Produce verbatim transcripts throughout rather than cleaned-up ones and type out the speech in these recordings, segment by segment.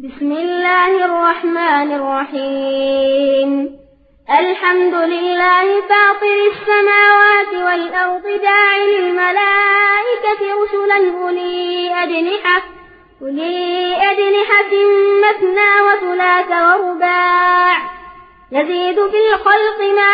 بسم الله الرحمن الرحيم الحمد لله فاطر السماوات والأرض جاعل الملائكة رسلا أولي أجنحة أولي أجنحة مثنى وثلاث ورباع يزيد في الخلق ما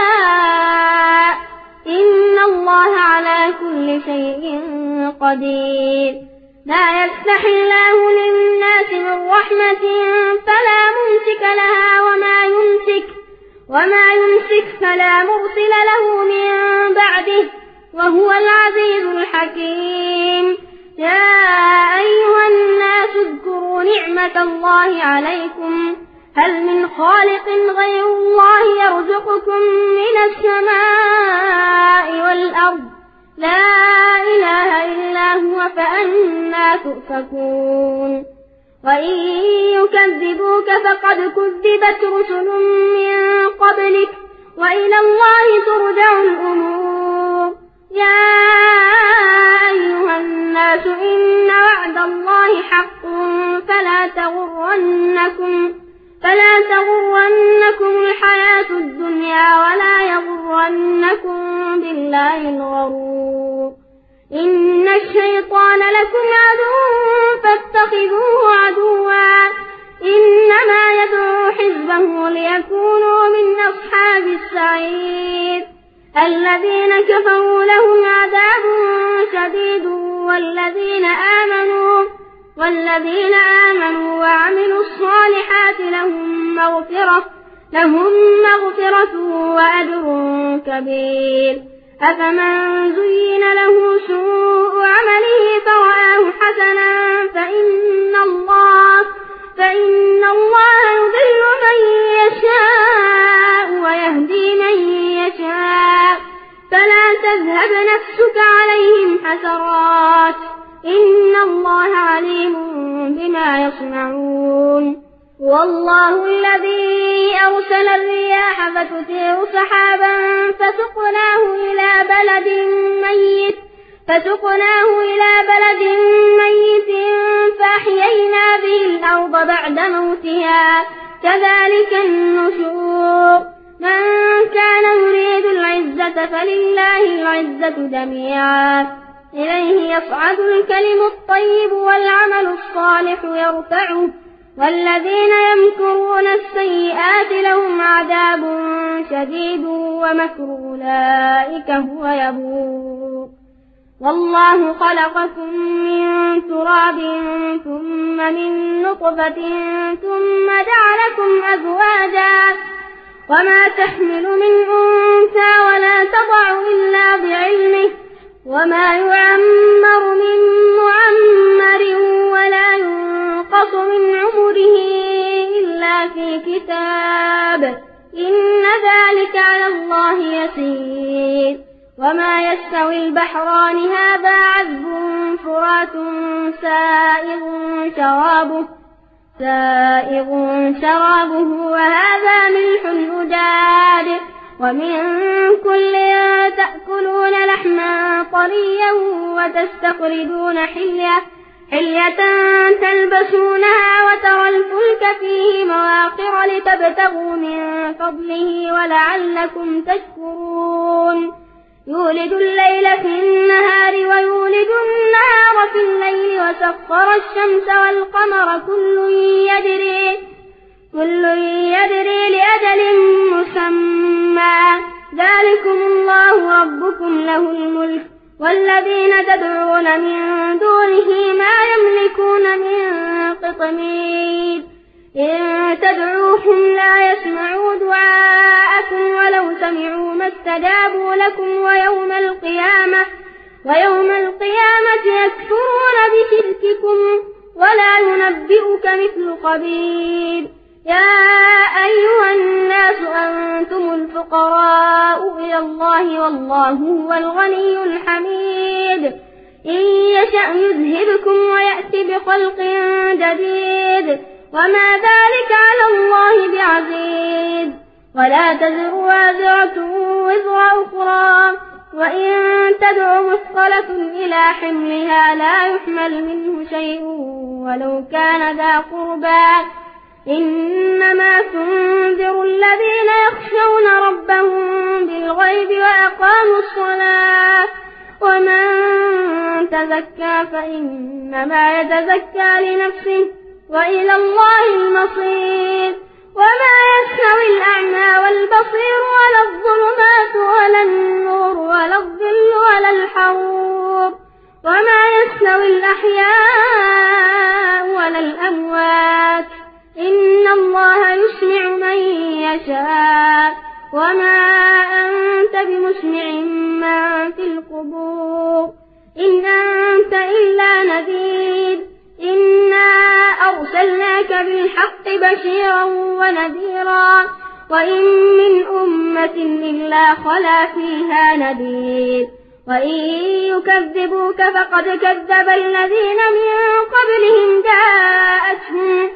يشاء إن الله على كل شيء قدير لا يفتح الله للناس من رحمة فلا ممسك لها وما يمسك وما يمسك فلا مرسل له من بعده وهو العزيز الحكيم يا أيها الناس اذكروا نعمة الله عليكم هل من خالق غير الله يرزقكم من السماء والأرض لا إله إلا هو فأنى تؤفكون وإن يكذبوك فقد كذبت رسل من قبلك وإلى الله ترجع الأمور يا أيها الناس إن وعد الله حق فلا تغرنكم فلا تغرنكم الحياة الدنيا ولا يغرنكم بالله الغرور إن الشيطان لكم عدو فاتخذوه عدوا إنما يدعو حزبه ليكونوا من أصحاب السعير الذين كفروا لهم عذاب شديد والذين آمنوا والذين آمنوا وعملوا الصالحات لهم مغفرة لهم مغفرة وأجر كبير أفمن زين له سوء عمله فرآه حسنا فإن الله فإن الله يضل من يشاء ويهدي من يشاء فلا تذهب نفسك عليهم حسرات إن الله عليم بما يصنعون والله الذي أرسل الرياح فتثير سحابا فسقناه إلى بلد ميت فسقناه إلى بلد ميت فأحيينا به الأرض بعد موتها كذلك النشور من كان يريد العزة فلله العزة جميعا إليه يصعد الكلم الطيب والعمل الصالح يرفعه والذين يمكرون السيئات لهم عذاب شديد ومكر أولئك هو يبور والله خلقكم من تراب ثم من نطفة ثم جعلكم أزواجا وما تحمل من أنثى ولا تضع إلا بعلمه وما يعمر من معمر ولا ينقص من عمره إلا في كتاب إن ذلك على الله يسير وما يستوي البحران هذا عذب فرات سائغ شرابه سائغ شرابه وهذا ملح أجاج ومن كل تأكلون لحما طريا وتستخرجون حلية حلية تلبسونها وترى الفلك فيه مواخر لتبتغوا من فضله ولعلكم تشكرون يولد الليل في النهار ويولد النهار في الليل وسخر الشمس والقمر كل يجري كل يجري لأجل مسمى ذلكم الله ربكم له الملك والذين تدعون من دونه ما يملكون من قطمير إن تدعوهم لا يسمعوا دعاءكم ولو سمعوا ما استجابوا لكم ويوم القيامة ويوم القيامة يكفرون بشرككم ولا ينبئك مثل خبير يا أيها الناس أنتم الفقراء إلى الله والله هو الغني الحميد إن يشأ يذهبكم ويأتي بخلق جديد وما ذلك على الله بعزيز ولا تزر وازرة وزر أخرى وإن تدع مثقلة إلى حملها لا يحمل منه شيء ولو كان ذا قربى إنما تنذر الذين يخشون ربهم بالغيب وأقاموا الصلاة ومن تزكى فإنما يتزكى لنفسه وإلى الله المصير وما يستوي الأعمى والبصير ولا الظلمات ولا النور ولا الظل ولا الحرور وما يستوي الأحياء ولا الأموات إن الله يسمع من يشاء وما أنت بمسمع من في القبور إن أنت إلا نذير إنا أرسلناك بالحق بشيرا ونذيرا وإن من أمة إلا خلا فيها نذير وإن يكذبوك فقد كذب الذين من قبلهم جاءتهم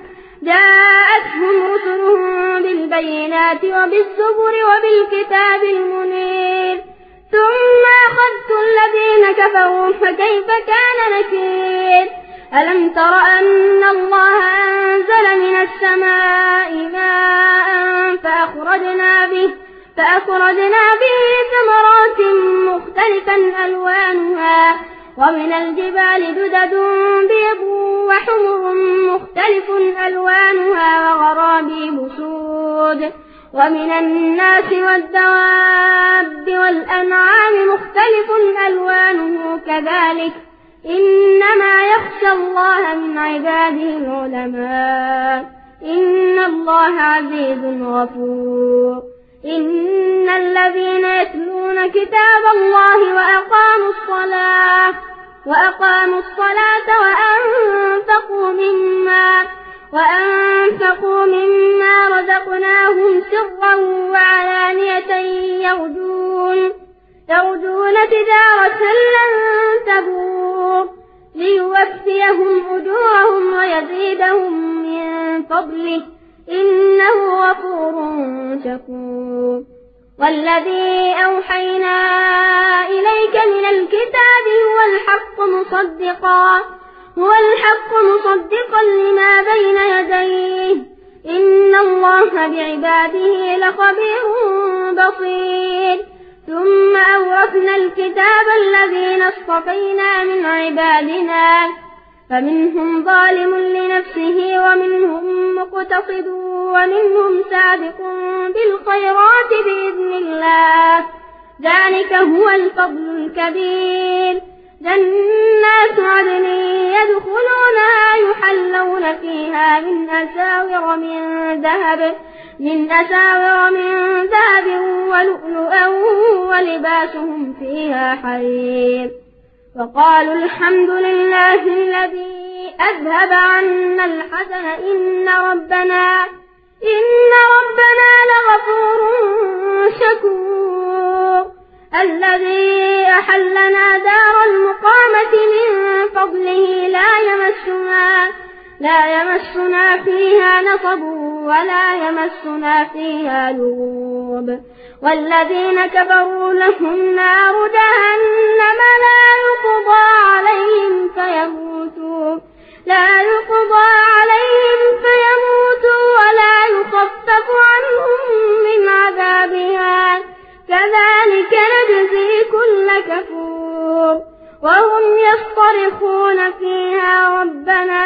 جاءتهم رسلهم بالبينات وبالزبر وبالكتاب المنير ثم أخذت الذين كفروا فكيف كان نكير ألم تر أن الله أنزل من السماء ماء فأخرجنا به فأخرجنا به ثمرات مختلفا ألوانها ومن الجبال جدد بيض وحمر مختلف ألوانها وغرابيب سود ومن الناس والدواب والأنعام مختلف ألوانه كذلك إنما يخشى الله من عباده العلماء إن الله عزيز غفور إن الذين يتلون كتاب الله وأقاموا الصلاة وأقاموا الصلاة وأنفقوا مما وأنفقوا مما رزقناهم سرا وعلانية يرجون يرجون تجارة لن تبور ليوفيهم أجورهم ويزيدهم من فضله إنه غفور شكور والذي أوحينا إليك من الكتاب هو الحق مصدقا هو الحق مصدقا لما بين يديه إن الله بعباده لخبير بصير ثم أورثنا الكتاب الذين اصطفينا من عبادنا فمنهم ظالم لنفسه ومنهم مقتصد ومنهم سابق بالخيرات بإذن الله ذلك هو الفضل الكبير جنات عدن يدخلونها يحلون فيها من أساور من ذهب من أساور من ذهب ولؤلؤا ولباسهم فيها حرير وقالوا الحمد لله الذي أذهب عنا الحزن إن ربنا إن ربنا لغفور شكور الذي أحلنا دار المقامة من فضله لا يمسنا لا يمسنا فيها نصب ولا يمسنا فيها لغوب والذين كفروا لهم نار جهنم لا يقضى عليهم فيموتوا لا يقضى عليهم فيموتوا ولا يخفف عنهم من عذابها كذلك نجزي كل كفور وهم يصطرخون فيها ربنا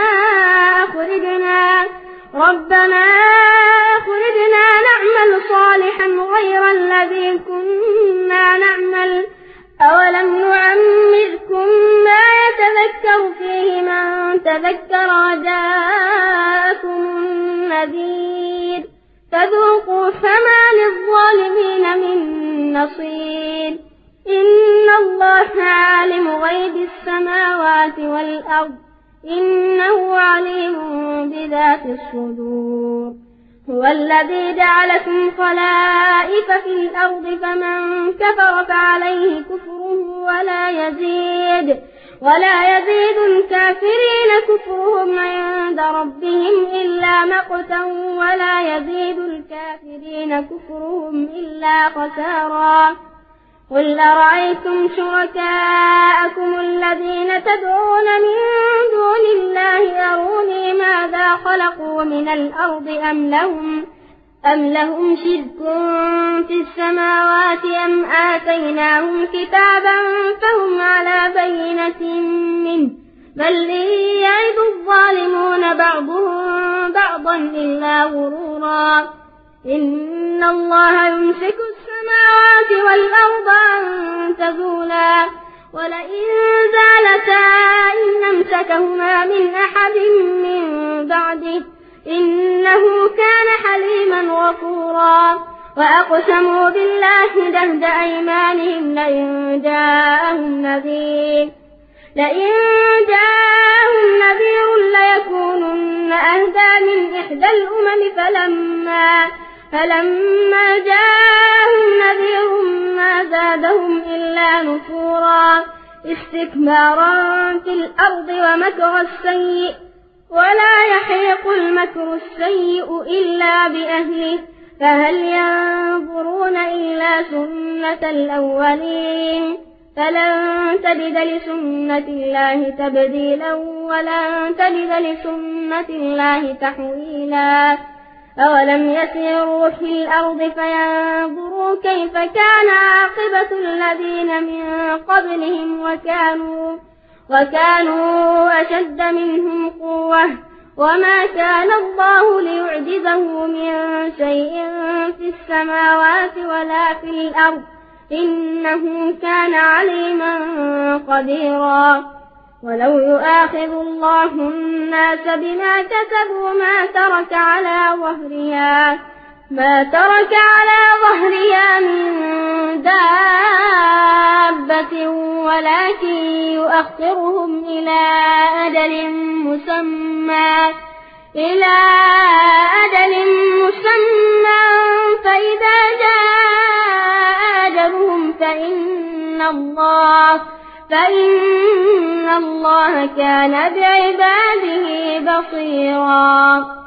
أخرجنا ربنا أخرجنا نعمل صالحا غير الذي كنا نعمل أولم نعمركم ما يتذكر فيه من تذكر وجاءكم النذير فذوقوا فما للظالمين من نصير إن الله عالم غيب السماوات والأرض إنه عليم بذات الصدور هو الذي جعلكم خلائف في الأرض فمن كفر فعليه كفره ولا يزيد ولا يزيد الكافرين كفرهم عند ربهم إلا مقتا ولا يزيد الكافرين كفرهم إلا خسارا قل أرأيتم شركاءكم الذين تدعون من دون الله أروني ماذا خلقوا من الأرض أم لهم, أم لهم شرك في السماوات أم آتيناهم كتابا فهم على بينة منه بل إن يعد الظالمون بعضهم بعضا إلا غرورا إن الله يمسك السماوات والأرض أن تزولا ولئن زالتا إن أمسكهما من أحد من بعده إنه كان حليما غفورا وأقسموا بالله جهد أيمانهم لئن جاءهم نذير لئن جاءهم نذير ليكونن أهدى من إحدى الأمم فلما فلما جاءهم نذير ما زادهم إلا نفورا استكبارا في الأرض ومكر السيء ولا يحيق المكر السيء إلا بأهله فهل ينظرون إلا سنة الأولين فلن تجد لسنة الله تبديلا ولن تجد لسنة الله تحويلا أولم يسيروا في الأرض فينظروا كيف كان عاقبة الذين من قبلهم وكانوا, وكانوا أشد منهم قوة وما كان الله ليعجزه من شيء في السماوات ولا في الأرض إنه كان عليما قديرا ولو يؤاخذ الله الناس بما كسبوا ما ترك على ظهرها ما ترك على ظهرها من دابة ولكن يؤخرهم إلى أجل مسمى إلى أجل مسمى فإذا جاء أجلهم فإن الله فإن الله كان بعباده بصيرا.